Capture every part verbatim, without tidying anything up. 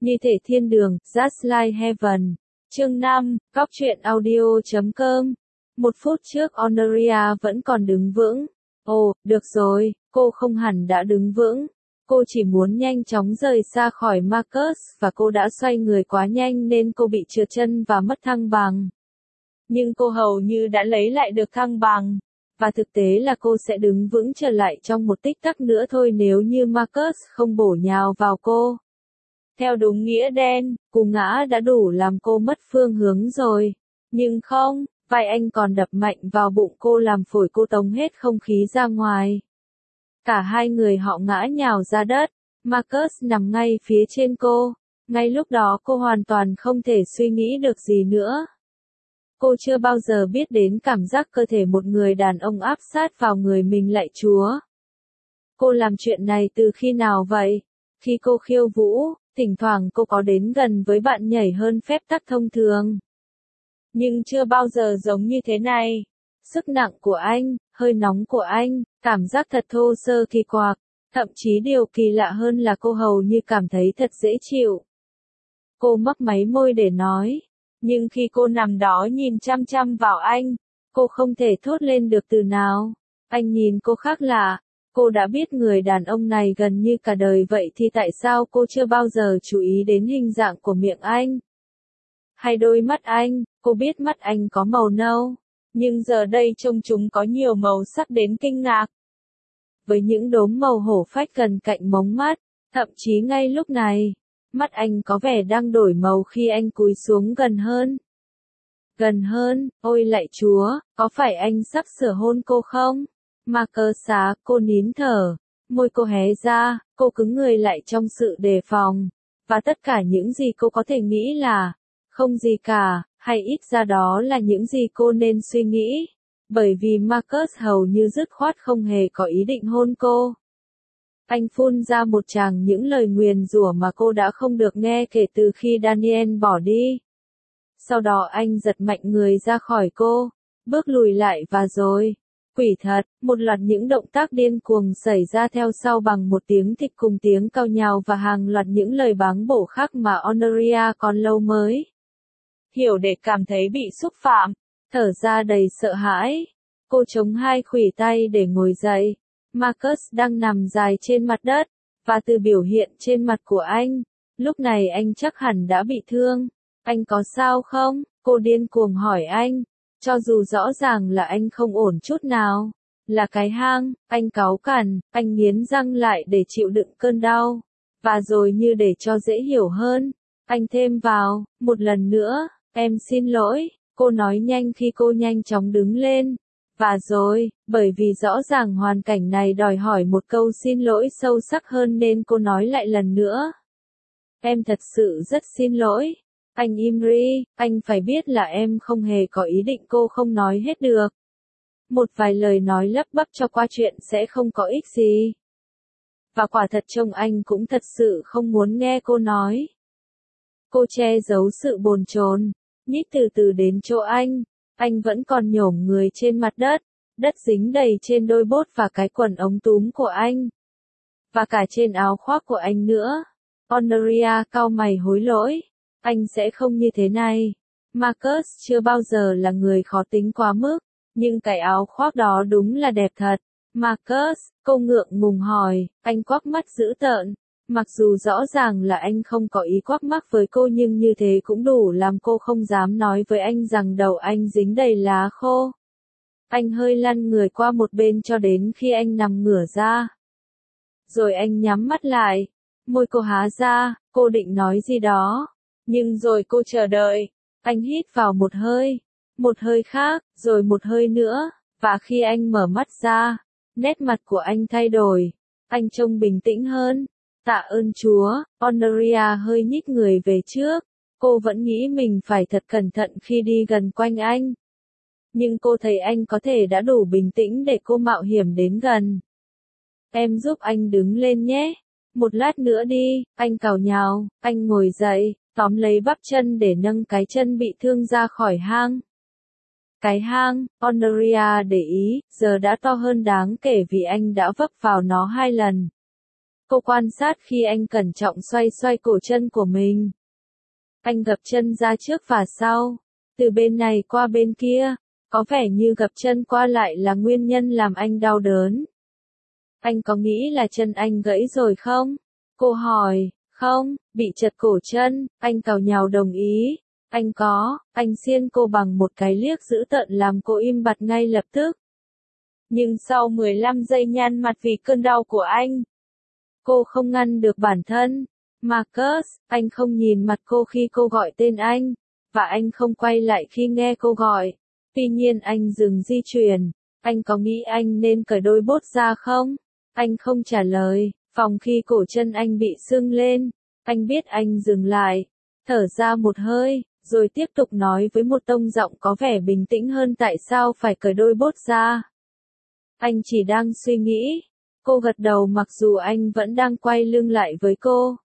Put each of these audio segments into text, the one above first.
Như thể thiên đường, Just Like Heaven. Chương năm, góc truyện audio chấm com. Một phút trước Honoria vẫn còn đứng vững. Ồ, được rồi, cô không hẳn đã đứng vững. Cô chỉ muốn nhanh chóng rời xa khỏi Marcus và cô đã xoay người quá nhanh nên cô bị trượt chân và mất thăng bằng. Nhưng cô hầu như đã lấy lại được thăng bằng. Và thực tế là cô sẽ đứng vững trở lại trong một tích tắc nữa thôi nếu như Marcus không bổ nhào vào cô. Theo đúng nghĩa đen, cú ngã đã đủ làm cô mất phương hướng rồi. Nhưng không, vai anh còn đập mạnh vào bụng cô làm phổi cô tống hết không khí ra ngoài. Cả hai người họ ngã nhào ra đất, Marcus nằm ngay phía trên cô. Ngay lúc đó cô hoàn toàn không thể suy nghĩ được gì nữa. Cô chưa bao giờ biết đến cảm giác cơ thể một người đàn ông áp sát vào người mình lạy Chúa. Cô làm chuyện này từ khi nào vậy? Khi cô khiêu vũ, thỉnh thoảng cô có đến gần với bạn nhảy hơn phép tắc thông thường. Nhưng chưa bao giờ giống như thế này. Sức nặng của anh, hơi nóng của anh, cảm giác thật thô sơ kỳ quặc. Thậm chí điều kỳ lạ hơn là cô hầu như cảm thấy thật dễ chịu. Cô mấp máy môi để nói. Nhưng khi cô nằm đó nhìn chăm chăm vào anh, cô không thể thốt lên được từ nào. Anh nhìn cô khác lạ. Cô đã biết người đàn ông này gần như cả đời vậy thì tại sao cô chưa bao giờ chú ý đến hình dạng của miệng anh? Hay đôi mắt anh, cô biết mắt anh có màu nâu. Nhưng giờ đây trông chúng có nhiều màu sắc đến kinh ngạc. Với những đốm màu hổ phách gần cạnh mống mắt, thậm chí ngay lúc này, mắt anh có vẻ đang đổi màu khi anh cúi xuống gần hơn. Gần hơn, ôi lạy Chúa, có phải anh sắp sửa hôn cô không? Marcus xá, cô nín thở, môi cô hé ra, cô cứng người lại trong sự đề phòng. Và tất cả những gì cô có thể nghĩ là, không gì cả, hay ít ra đó là những gì cô nên suy nghĩ. Bởi vì Marcus hầu như dứt khoát không hề có ý định hôn cô. Anh phun ra một tràng những lời nguyền rủa mà cô đã không được nghe kể từ khi Daniel bỏ đi. Sau đó anh giật mạnh người ra khỏi cô, bước lùi lại và rồi, quỷ thật, một loạt những động tác điên cuồng xảy ra theo sau bằng một tiếng thịch cùng tiếng cau nhào và hàng loạt những lời báng bổ khác mà Honoria còn lâu mới hiểu để cảm thấy bị xúc phạm, thở ra đầy sợ hãi. Cô chống hai khuỷu tay để ngồi dậy. Marcus đang nằm dài trên mặt đất, và từ biểu hiện trên mặt của anh, lúc này anh chắc hẳn đã bị thương. Anh có sao không? Cô điên cuồng hỏi anh, cho dù rõ ràng là anh không ổn chút nào. Là cái hang, anh cáu cằn, anh nghiến răng lại để chịu đựng cơn đau. Và rồi như để cho dễ hiểu hơn, anh thêm vào, một lần nữa, em xin lỗi, cô nói nhanh khi cô nhanh chóng đứng lên. Và rồi, bởi vì rõ ràng hoàn cảnh này đòi hỏi một câu xin lỗi sâu sắc hơn nên cô nói lại lần nữa. Em thật sự rất xin lỗi. Anh Imri, anh phải biết là em không hề có ý định. Cô không nói hết được. Một vài lời nói lắp bắp cho qua chuyện sẽ không có ích gì. Và quả thật trông anh cũng thật sự không muốn nghe cô nói. Cô che giấu sự bồn chồn, nhích từ từ đến chỗ anh. Anh vẫn còn nhổm người trên mặt đất, đất dính đầy trên đôi bốt và cái quần ống túm của anh. Và cả trên áo khoác của anh nữa. Honoria cau mày hối lỗi. Anh sẽ không như thế này. Marcus chưa bao giờ là người khó tính quá mức, nhưng cái áo khoác đó đúng là đẹp thật. Marcus, cô ngượng ngùng hỏi, anh quắc mắt dữ tợn. Mặc dù rõ ràng là anh không có ý quắc mắt với cô nhưng như thế cũng đủ làm cô không dám nói với anh rằng đầu anh dính đầy lá khô. Anh hơi lăn người qua một bên cho đến khi anh nằm ngửa ra. Rồi anh nhắm mắt lại. Môi cô há ra, cô định nói gì đó. Nhưng rồi cô chờ đợi. Anh hít vào một hơi, một hơi khác, rồi một hơi nữa. Và khi anh mở mắt ra, nét mặt của anh thay đổi. Anh trông bình tĩnh hơn. Tạ ơn Chúa, Honoria hơi nhích người về trước. Cô vẫn nghĩ mình phải thật cẩn thận khi đi gần quanh anh. Nhưng cô thấy anh có thể đã đủ bình tĩnh để cô mạo hiểm đến gần. Em giúp anh đứng lên nhé. Một lát nữa đi, anh cào nhào, anh ngồi dậy, tóm lấy bắp chân để nâng cái chân bị thương ra khỏi hang. Cái hang, Honoria để ý, giờ đã to hơn đáng kể vì anh đã vấp vào nó hai lần. Cô quan sát khi anh cẩn trọng xoay xoay cổ chân của mình. Anh gập chân ra trước và sau, từ bên này qua bên kia, có vẻ như gập chân qua lại là nguyên nhân làm anh đau đớn. Anh có nghĩ là chân anh gãy rồi không? Cô hỏi. Không, bị trật cổ chân, anh càu nhàu đồng ý. Anh có, anh xiên cô bằng một cái liếc dữ tợn làm cô im bặt ngay lập tức. Nhưng sau mười lăm giây nhăn mặt vì cơn đau của anh, cô không ngăn được bản thân. Marcus, anh không nhìn mặt cô khi cô gọi tên anh, và anh không quay lại khi nghe cô gọi. Tuy nhiên anh dừng di chuyển. Anh có nghĩ anh nên cởi đôi bốt ra không? Anh không trả lời. Phòng khi cổ chân anh bị sưng lên, anh biết anh dừng lại, thở ra một hơi, rồi tiếp tục nói với một tông giọng có vẻ bình tĩnh hơn tại sao phải cởi đôi bốt ra. Anh chỉ đang suy nghĩ. Cô gật đầu mặc dù anh vẫn đang quay lưng lại với cô.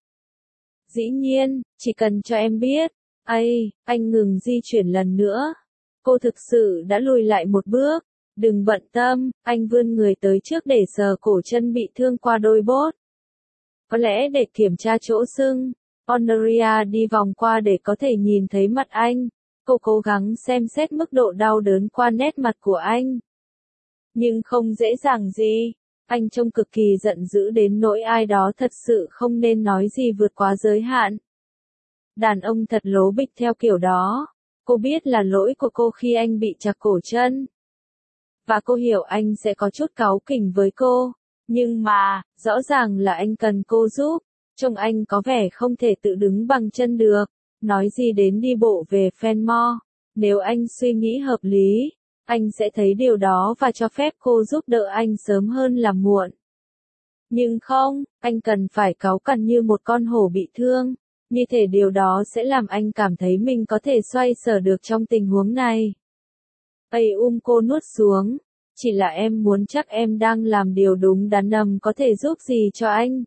Dĩ nhiên, chỉ cần cho em biết. Ây, anh ngừng di chuyển lần nữa. Cô thực sự đã lùi lại một bước. Đừng bận tâm, anh vươn người tới trước để sờ cổ chân bị thương qua đôi bốt. Có lẽ để kiểm tra chỗ sưng, Honoria đi vòng qua để có thể nhìn thấy mặt anh. Cô cố gắng xem xét mức độ đau đớn qua nét mặt của anh. Nhưng không dễ dàng gì. Anh trông cực kỳ giận dữ đến nỗi ai đó thật sự không nên nói gì vượt quá giới hạn. Đàn ông thật lố bịch theo kiểu đó. Cô biết là lỗi của cô khi anh bị trật cổ chân. Và cô hiểu anh sẽ có chút cáu kỉnh với cô. Nhưng mà, rõ ràng là anh cần cô giúp. Trông anh có vẻ không thể tự đứng bằng chân được. Nói gì đến đi bộ về Fenmore. Nếu anh suy nghĩ hợp lý, anh sẽ thấy điều đó và cho phép cô giúp đỡ anh sớm hơn là muộn. Nhưng không, anh cần phải cáu cằn như một con hổ bị thương. Như thể điều đó sẽ làm anh cảm thấy mình có thể xoay sở được trong tình huống này. Ây um cô nuốt xuống. Chỉ là em muốn chắc em đang làm điều đúng đắn nầm có thể giúp gì cho anh.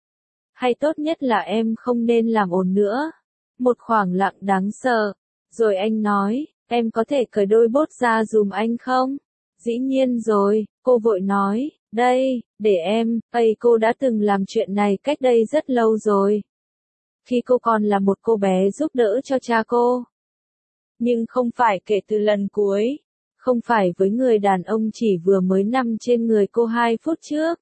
Hay tốt nhất là em không nên làm ồn nữa. Một khoảng lặng đáng sợ. Rồi anh nói, em có thể cởi đôi bốt ra dùm anh không? Dĩ nhiên rồi, cô vội nói, đây, để em, Ây cô đã từng làm chuyện này cách đây rất lâu rồi. Khi cô còn là một cô bé giúp đỡ cho cha cô. Nhưng không phải kể từ lần cuối. Không phải với người đàn ông chỉ vừa mới nằm trên người cô hai phút trước.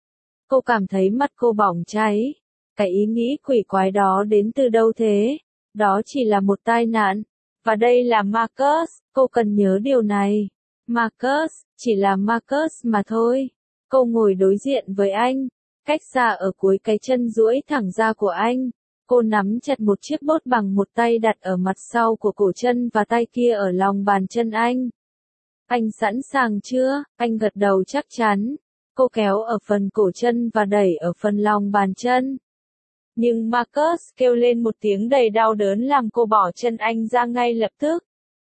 Cô cảm thấy mắt cô bỏng cháy. Cái ý nghĩ quỷ quái đó đến từ đâu thế? Đó chỉ là một tai nạn. Và đây là Marcus, cô cần nhớ điều này. Marcus, chỉ là Marcus mà thôi. Cô ngồi đối diện với anh, cách xa ở cuối cái chân duỗi thẳng ra của anh. Cô nắm chặt một chiếc bốt bằng một tay đặt ở mặt sau của cổ chân và tay kia ở lòng bàn chân anh. Anh sẵn sàng chưa? Anh gật đầu chắc chắn. Cô kéo ở phần cổ chân và đẩy ở phần lòng bàn chân. Nhưng Marcus kêu lên một tiếng đầy đau đớn làm cô bỏ chân anh ra ngay lập tức.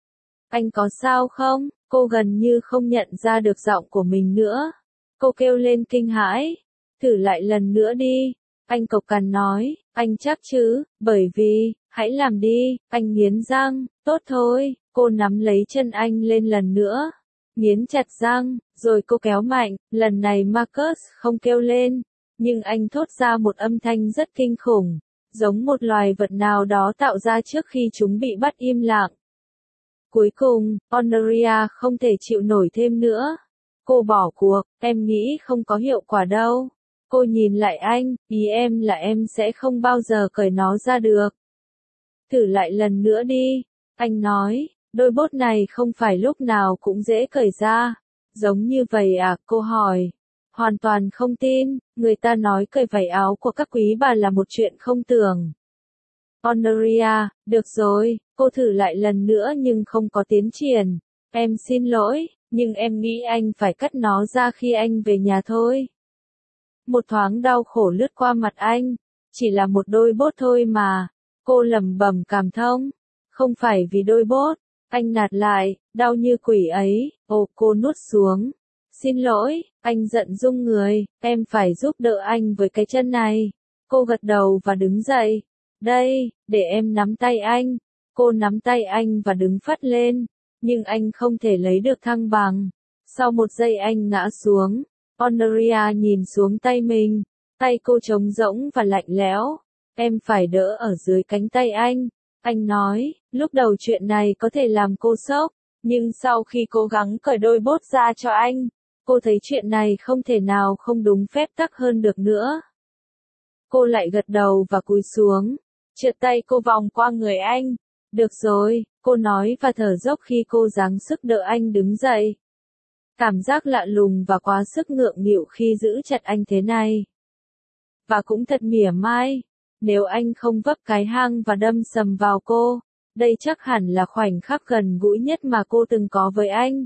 Anh có sao không? Cô gần như không nhận ra được giọng của mình nữa. Cô kêu lên kinh hãi. Thử lại lần nữa đi. Anh cộc cằn nói, anh chắc chứ, bởi vì, hãy làm đi, anh nghiến răng, tốt thôi, cô nắm lấy chân anh lên lần nữa, nghiến chặt răng, rồi cô kéo mạnh, lần này Marcus không kêu lên, nhưng anh thốt ra một âm thanh rất kinh khủng, giống một loài vật nào đó tạo ra trước khi chúng bị bắt im lặng. Cuối cùng, Honoria không thể chịu nổi thêm nữa. Cô bỏ cuộc, em nghĩ không có hiệu quả đâu. Cô nhìn lại anh, ý em là em sẽ không bao giờ cởi nó ra được. Thử lại lần nữa đi. Anh nói, đôi bốt này không phải lúc nào cũng dễ cởi ra. Giống như vậy à, cô hỏi. Hoàn toàn không tin, người ta nói cởi vải áo của các quý bà là một chuyện không tưởng. Honoria, được rồi, cô thử lại lần nữa nhưng không có tiến triển. Em xin lỗi, nhưng em nghĩ anh phải cắt nó ra khi anh về nhà thôi. Một thoáng đau khổ lướt qua mặt anh, chỉ là một đôi bốt thôi mà. Cô lẩm bẩm cảm thông, không phải vì đôi bốt. Anh nạt lại, đau như quỷ ấy. Ồ, cô nuốt xuống. Xin lỗi, anh giận rung người, em phải giúp đỡ anh với cái chân này. Cô gật đầu và đứng dậy. Đây, để em nắm tay anh. Cô nắm tay anh và đứng phắt lên, nhưng anh không thể lấy được thăng bằng. Sau một giây anh ngã xuống. Honoria nhìn xuống tay mình. Tay cô trống rỗng và lạnh lẽo. Em phải đỡ ở dưới cánh tay anh. Anh nói, lúc đầu chuyện này có thể làm cô sốc, nhưng sau khi cố gắng cởi đôi bốt ra cho anh, cô thấy chuyện này không thể nào không đúng phép tắc hơn được nữa. Cô lại gật đầu và cúi xuống, trượt tay cô vòng qua người anh. Được rồi, cô nói và thở dốc khi cô giáng sức đỡ anh đứng dậy. Cảm giác lạ lùng và quá sức ngượng nghịu khi giữ chặt anh thế này. Và cũng thật mỉa mai, nếu anh không vấp cái hang và đâm sầm vào cô, đây chắc hẳn là khoảnh khắc gần gũi nhất mà cô từng có với anh.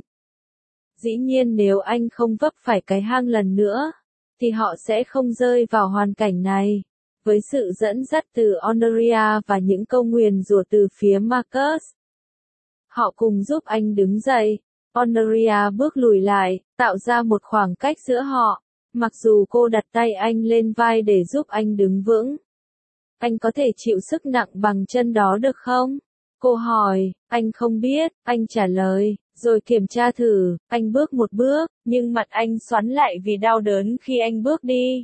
Dĩ nhiên nếu anh không vấp phải cái hang lần nữa, thì họ sẽ không rơi vào hoàn cảnh này. Với sự dẫn dắt từ Honoria và những câu nguyền rủa từ phía Marcus, họ cùng giúp anh đứng dậy. Honoria bước lùi lại, tạo ra một khoảng cách giữa họ, mặc dù cô đặt tay anh lên vai để giúp anh đứng vững. Anh có thể chịu sức nặng bằng chân đó được không? Cô hỏi. Anh không biết, anh trả lời, rồi kiểm tra thử. Anh bước một bước, nhưng mặt anh xoắn lại vì đau đớn khi anh bước đi.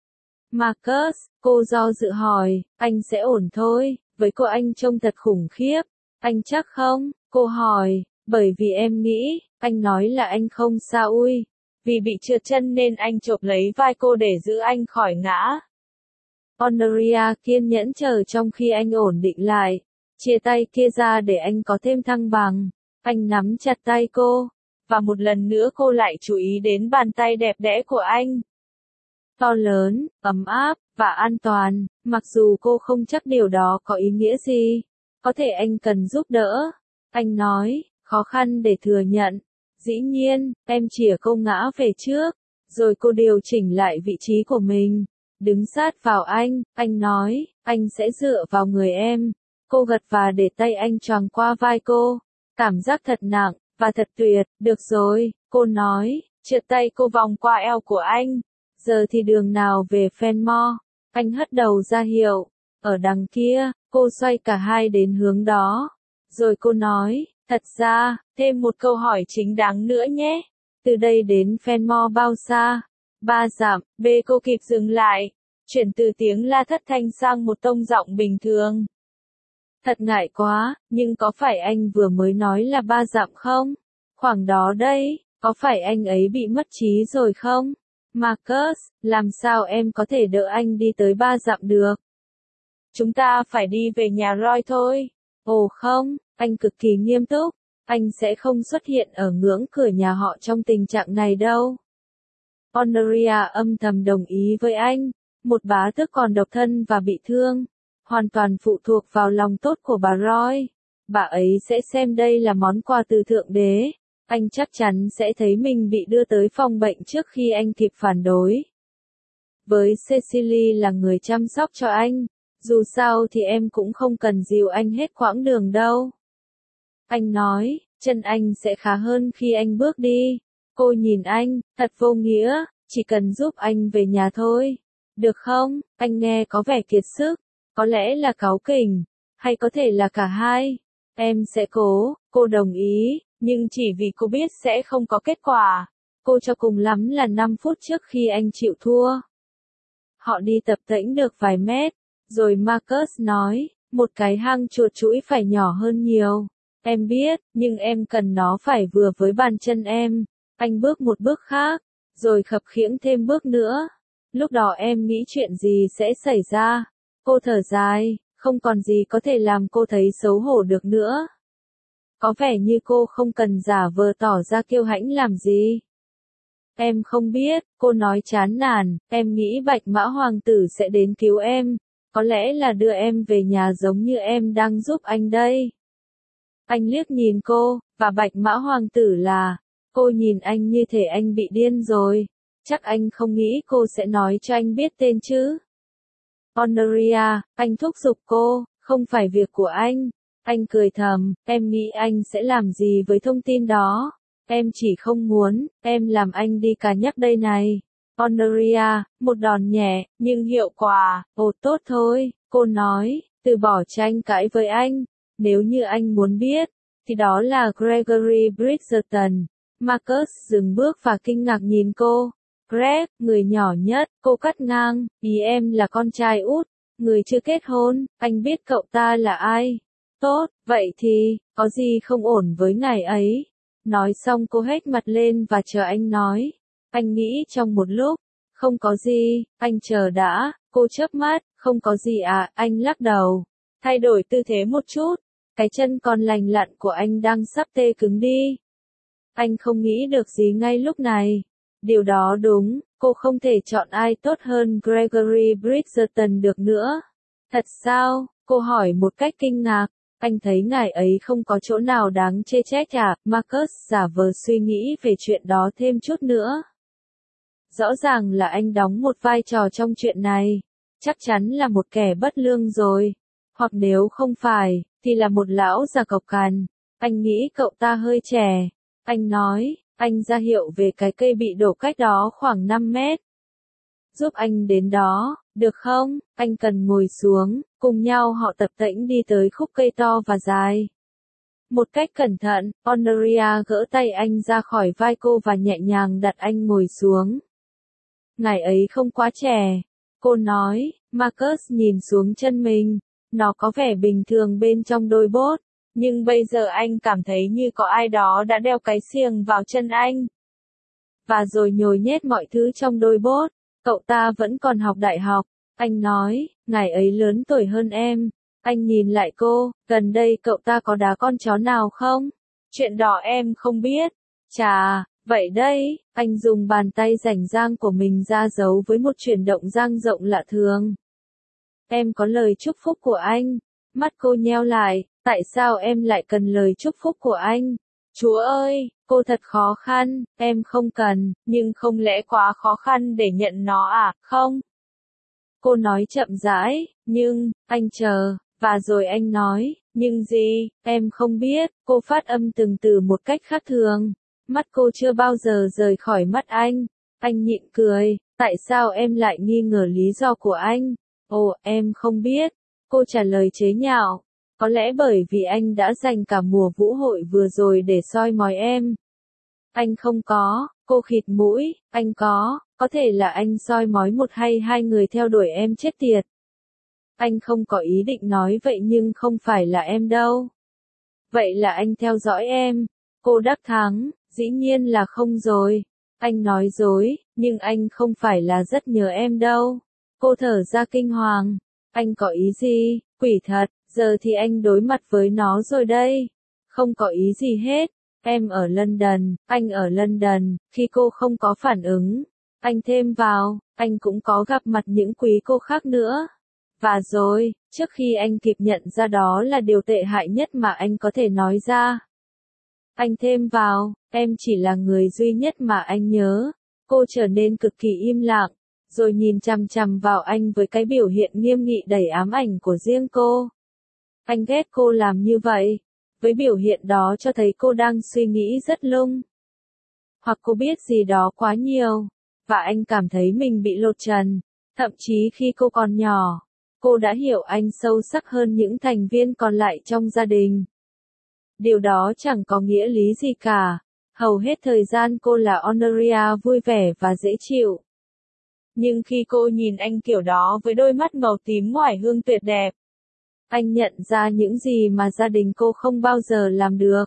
Marcus, cô do dự hỏi, anh sẽ ổn thôi, với cô anh trông thật khủng khiếp. Anh chắc không? Cô hỏi, bởi vì em nghĩ, anh nói là anh không sao ui. Vì bị trượt chân nên anh chộp lấy vai cô để giữ anh khỏi ngã. Honoria kiên nhẫn chờ trong khi anh ổn định lại, chia tay kia ra để anh có thêm thăng bằng. Anh nắm chặt tay cô, và một lần nữa cô lại chú ý đến bàn tay đẹp đẽ của anh. To lớn, ấm áp, và an toàn, mặc dù cô không chắc điều đó có ý nghĩa gì. Có thể anh cần giúp đỡ. Anh nói, khó khăn để thừa nhận. Dĩ nhiên, em chìa cô ngã về trước, rồi cô điều chỉnh lại vị trí của mình. Đứng sát vào anh, anh nói, anh sẽ dựa vào người em. Cô gật và để tay anh choàng qua vai cô. Cảm giác thật nặng, và thật tuyệt. Được rồi, cô nói, trượt tay cô vòng qua eo của anh. Giờ thì đường nào về Fenmore? Anh hất đầu ra hiệu. Ở đằng kia, cô xoay cả hai đến hướng đó. Rồi cô nói, thật ra, thêm một câu hỏi chính đáng nữa nhé. Từ đây đến Fenmore bao xa? Ba dặm. B cô kịp dừng lại. Chuyển từ tiếng la thất thanh sang một tông giọng bình thường. Thật ngại quá, nhưng có phải anh vừa mới nói là ba dặm không? Khoảng đó đây, có phải anh ấy bị mất trí rồi không? Marcus, làm sao em có thể đỡ anh đi tới ba dặm được? Chúng ta phải đi về nhà Roy thôi. Ồ không, anh cực kỳ nghiêm túc. Anh sẽ không xuất hiện ở ngưỡng cửa nhà họ trong tình trạng này đâu. Honoria âm thầm đồng ý với anh. Một bá tước còn độc thân và bị thương, hoàn toàn phụ thuộc vào lòng tốt của bà Roy. Bà ấy sẽ xem đây là món quà từ Thượng Đế. Anh chắc chắn sẽ thấy mình bị đưa tới phòng bệnh trước khi anh kịp phản đối. Với Cecily là người chăm sóc cho anh, dù sao thì em cũng không cần dìu anh hết quãng đường đâu. Anh nói, chân anh sẽ khá hơn khi anh bước đi. Cô nhìn anh, thật vô nghĩa, chỉ cần giúp anh về nhà thôi. Được không? Anh nghe có vẻ kiệt sức, có lẽ là cáu kỉnh, hay có thể là cả hai. Em sẽ cố, cô đồng ý, nhưng chỉ vì cô biết sẽ không có kết quả. Cô cho cùng lắm là năm phút trước khi anh chịu thua. Họ đi tập tễnh được vài mét, rồi Marcus nói, một cái hang chuột chũi phải nhỏ hơn nhiều. Em biết, nhưng em cần nó phải vừa với bàn chân em. Anh bước một bước khác, rồi khập khiễng thêm bước nữa. Lúc đó em nghĩ chuyện gì sẽ xảy ra? Cô thở dài, không còn gì có thể làm cô thấy xấu hổ được nữa. Có vẻ như cô không cần giả vờ tỏ ra kiêu hãnh làm gì. Em không biết, cô nói chán nản, em nghĩ Bạch Mã Hoàng tử sẽ đến cứu em. Có lẽ là đưa em về nhà giống như em đang giúp anh đây. Anh liếc nhìn cô, và Bạch Mã Hoàng tử là... Cô nhìn anh như thể anh bị điên rồi. Chắc anh không nghĩ cô sẽ nói cho anh biết tên chứ. Honoria, anh thúc giục cô, không phải việc của anh. Anh cười thầm, em nghĩ anh sẽ làm gì với thông tin đó. Em chỉ không muốn, em làm anh đi cả nhắc đây này. Honoria, một đòn nhẹ, nhưng hiệu quả. Ồ tốt thôi, cô nói, từ bỏ tranh cãi với anh. Nếu như anh muốn biết, thì đó là Gregory Bridgerton. Marcus dừng bước và kinh ngạc nhìn cô. Greg, người nhỏ nhất, cô cắt ngang, ý em là con trai út, người chưa kết hôn, anh biết cậu ta là ai. Tốt, vậy thì, có gì không ổn với ngài ấy. Nói xong cô hét mặt lên và chờ anh nói. Anh nghĩ trong một lúc, không có gì, anh chờ đã, cô chớp mắt, không có gì à, anh lắc đầu. Thay đổi tư thế một chút, cái chân còn lành lặn của anh đang sắp tê cứng đi. Anh không nghĩ được gì ngay lúc này. Điều đó đúng, cô không thể chọn ai tốt hơn Gregory Bridgerton được nữa. Thật sao? Cô hỏi một cách kinh ngạc. Anh thấy ngài ấy không có chỗ nào đáng chê trách à? Marcus giả vờ suy nghĩ về chuyện đó thêm chút nữa. Rõ ràng là anh đóng một vai trò trong chuyện này. Chắc chắn là một kẻ bất lương rồi. Hoặc nếu không phải, thì là một lão già cộc cằn. Anh nghĩ cậu ta hơi trẻ. Anh nói, anh ra hiệu về cái cây bị đổ cách đó khoảng năm mét. Giúp anh đến đó, được không? Anh cần ngồi xuống, cùng nhau họ tập tễnh đi tới khúc cây to và dài. Một cách cẩn thận, Honoria gỡ tay anh ra khỏi vai cô và nhẹ nhàng đặt anh ngồi xuống. Ngài ấy không quá trẻ. Cô nói, Marcus nhìn xuống chân mình. Nó có vẻ bình thường bên trong đôi bốt. Nhưng bây giờ anh cảm thấy như có ai đó đã đeo cái xiềng vào chân anh. Và rồi nhồi nhét mọi thứ trong đôi bốt. Cậu ta vẫn còn học đại học. Anh nói, ngài ấy lớn tuổi hơn em. Anh nhìn lại cô, gần đây cậu ta có đá con chó nào không? Chuyện đó em không biết. Chà, vậy đây, anh dùng bàn tay rảnh rang của mình ra dấu với một chuyển động dang rộng lạ thường. Em có lời chúc phúc của anh. Mắt cô nheo lại, tại sao em lại cần lời chúc phúc của anh? Chúa ơi, cô thật khó khăn, em không cần, nhưng không lẽ quá khó khăn để nhận nó à, không? Cô nói chậm rãi, nhưng, anh chờ, và rồi anh nói, nhưng gì, em không biết, cô phát âm từng từ một cách khác thường. Mắt cô chưa bao giờ rời khỏi mắt anh. Anh nhịn cười, tại sao em lại nghi ngờ lý do của anh? Ồ, em không biết. Cô trả lời chế nhạo. Có lẽ bởi vì anh đã dành cả mùa vũ hội vừa rồi để soi mói em. Anh không có, cô khịt mũi, anh có, có thể là anh soi mói một hay hai người theo đuổi em chết tiệt. Anh không có ý định nói vậy nhưng không phải là em đâu. Vậy là anh theo dõi em. Cô đắc thắng, dĩ nhiên là không rồi. Anh nói dối, nhưng anh không phải là rất nhớ em đâu. Cô thở ra kinh hoàng. Anh có ý gì, quỷ thật, giờ thì anh đối mặt với nó rồi đây. Không có ý gì hết. Em ở London, anh ở London, khi cô không có phản ứng. Anh thêm vào, anh cũng có gặp mặt những quý cô khác nữa. Và rồi, trước khi anh kịp nhận ra đó là điều tệ hại nhất mà anh có thể nói ra. Anh thêm vào, em chỉ là người duy nhất mà anh nhớ. Cô trở nên cực kỳ im lặng, rồi nhìn chằm chằm vào anh với cái biểu hiện nghiêm nghị đầy ám ảnh của riêng cô. Anh ghét cô làm như vậy. Với biểu hiện đó cho thấy cô đang suy nghĩ rất lung. Hoặc cô biết gì đó quá nhiều. Và anh cảm thấy mình bị lột trần. Thậm chí khi cô còn nhỏ, cô đã hiểu anh sâu sắc hơn những thành viên còn lại trong gia đình. Điều đó chẳng có nghĩa lý gì cả. Hầu hết thời gian cô là Honoria vui vẻ và dễ chịu. Nhưng khi cô nhìn anh kiểu đó với đôi mắt màu tím ngoải hương tuyệt đẹp, anh nhận ra những gì mà gia đình cô không bao giờ làm được.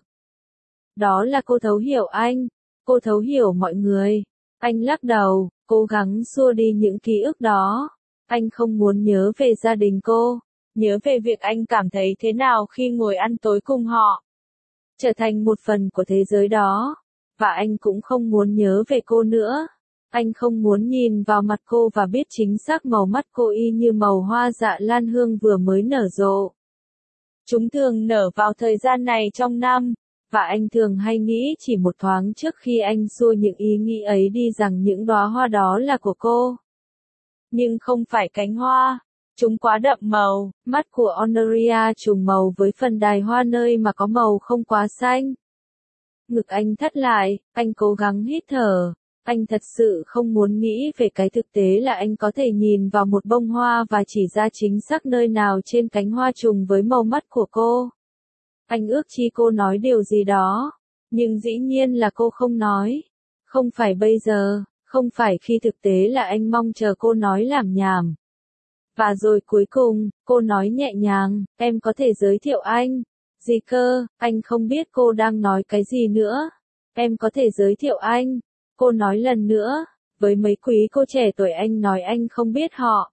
Đó là cô thấu hiểu anh. Cô thấu hiểu mọi người. Anh lắc đầu, cố gắng xua đi những ký ức đó. Anh không muốn nhớ về gia đình cô. Nhớ về việc anh cảm thấy thế nào khi ngồi ăn tối cùng họ. Trở thành một phần của thế giới đó. Và anh cũng không muốn nhớ về cô nữa. Anh không muốn nhìn vào mặt cô và biết chính xác màu mắt cô y như màu hoa dạ lan hương vừa mới nở rộ. Chúng thường nở vào thời gian này trong năm, và anh thường hay nghĩ chỉ một thoáng trước khi anh xua những ý nghĩ ấy đi rằng những đóa hoa đó là của cô. Nhưng không phải cánh hoa. Chúng quá đậm màu, mắt của Honoria trùng màu với phần đài hoa nơi mà có màu không quá xanh. Ngực anh thắt lại, anh cố gắng hít thở. Anh thật sự không muốn nghĩ về cái thực tế là anh có thể nhìn vào một bông hoa và chỉ ra chính xác nơi nào trên cánh hoa trùng với màu mắt của cô. Anh ước chi cô nói điều gì đó, nhưng dĩ nhiên là cô không nói. Không phải bây giờ, Không phải khi thực tế là anh mong chờ cô nói làm nhảm. Và rồi cuối cùng, cô nói nhẹ nhàng, em có thể giới thiệu anh. Gì cơ, anh không biết cô đang nói cái gì nữa. Em có thể giới thiệu anh. Cô nói lần nữa, với mấy quý cô trẻ tuổi anh nói anh không biết họ.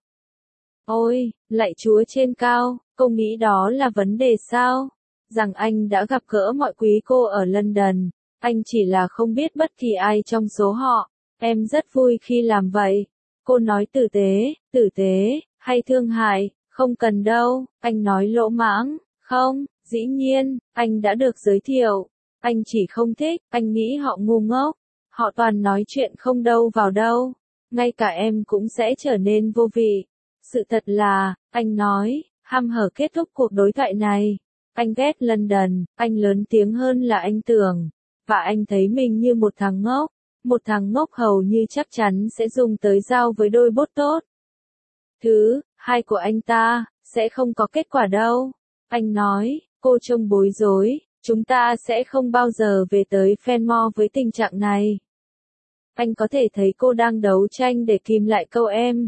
Ôi, lạy Chúa trên cao, cô nghĩ đó là vấn đề sao? Rằng anh đã gặp gỡ mọi quý cô ở London, anh chỉ là không biết bất kỳ ai trong số họ. Em rất vui khi làm vậy. Cô nói tử tế, tử tế, hay thương hại, không cần đâu, anh nói lỗ mãng, không, dĩ nhiên, anh đã được giới thiệu. Anh chỉ không thích, anh nghĩ họ ngu ngốc. Họ toàn nói chuyện không đâu vào đâu. Ngay cả em cũng sẽ trở nên vô vị. Sự thật là, anh nói, hăm hở kết thúc cuộc đối thoại này. Anh ghét London, anh lớn tiếng hơn là anh tưởng. Và anh thấy mình như một thằng ngốc. Một thằng ngốc hầu như chắc chắn sẽ dùng tới dao với đôi bốt tốt. Thứ hai của anh ta, sẽ không có kết quả đâu. Anh nói, cô trông bối rối, chúng ta sẽ không bao giờ về tới Fenmore với tình trạng này. Anh có thể thấy cô đang đấu tranh để kìm lại câu em.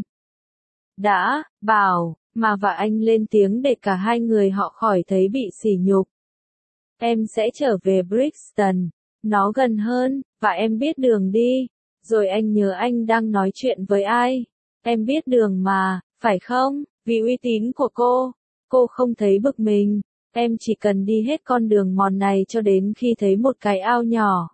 Đã, bảo, mà và anh lên tiếng để cả hai người họ khỏi thấy bị sỉ nhục. Em sẽ trở về Brixton. Nó gần hơn, và em biết đường đi. Rồi anh nhớ anh đang nói chuyện với ai. Em biết đường mà, phải không? Vì uy tín của cô. Cô không thấy bực mình. Em chỉ cần đi hết con đường mòn này cho đến khi thấy một cái ao nhỏ.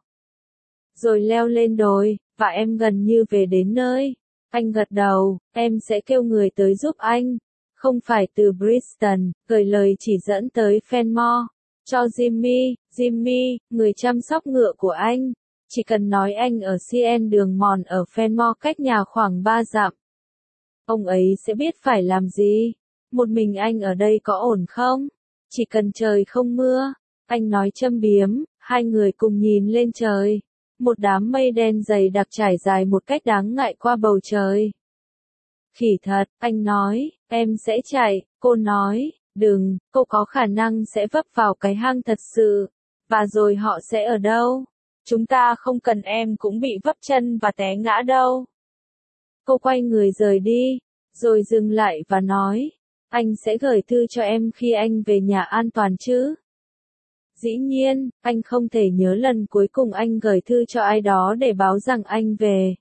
Rồi leo lên đồi, và em gần như về đến nơi. Anh gật đầu, em sẽ kêu người tới giúp anh. Không phải từ Brixton, gửi lời chỉ dẫn tới Fenmore. Cho Jimmy, Jimmy, người chăm sóc ngựa của anh. Chỉ cần nói anh ở Cien đường mòn ở Fenmore cách nhà khoảng ba dặm. Ông ấy sẽ biết phải làm gì. Một mình anh ở đây có ổn không? Chỉ cần trời không mưa. Anh nói châm biếm, hai người cùng nhìn lên trời. Một đám mây đen dày đặc trải dài một cách đáng ngại qua bầu trời. Khỉ thật, anh nói, em sẽ chạy, cô nói. Đừng, cô có khả năng sẽ vấp vào cái hang thật sự. Và rồi họ sẽ ở đâu? Chúng ta không cần em cũng bị vấp chân và té ngã đâu. Cô quay người rời đi, rồi dừng lại và nói, anh sẽ gửi thư cho em khi anh về nhà an toàn chứ? Dĩ nhiên, anh không thể nhớ lần cuối cùng anh gửi thư cho ai đó để báo rằng anh về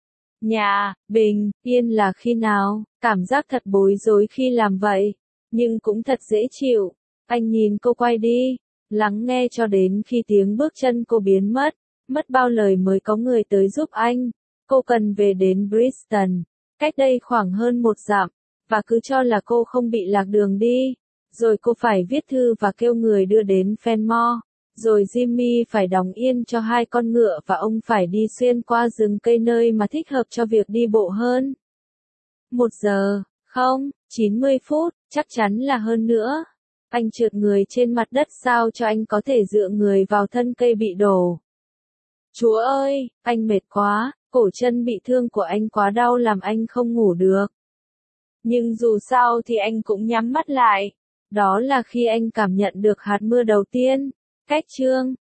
nhà, bình yên là khi nào, cảm giác thật bối rối khi làm vậy. Nhưng cũng thật dễ chịu. Anh nhìn cô quay đi, lắng nghe cho đến khi tiếng bước chân cô biến mất. Mất bao lời mới có người tới giúp anh. Cô cần về đến Brixton, cách đây khoảng hơn một dặm, và cứ cho là cô không bị lạc đường đi. Rồi cô phải viết thư và kêu người đưa đến Fenmore. Rồi Jimmy phải đóng yên cho hai con ngựa và ông phải đi xuyên qua rừng cây nơi mà thích hợp cho việc đi bộ hơn. Một giờ, không, chín mươi phút, chắc chắn là hơn nữa. Anh trượt người trên mặt đất sao cho anh có thể dựa người vào thân cây bị đổ. Chúa ơi, anh mệt quá, cổ chân bị thương của anh quá đau làm anh không ngủ được. Nhưng dù sao thì anh cũng nhắm mắt lại. Đó là khi anh cảm nhận được hạt mưa đầu tiên. Cách chương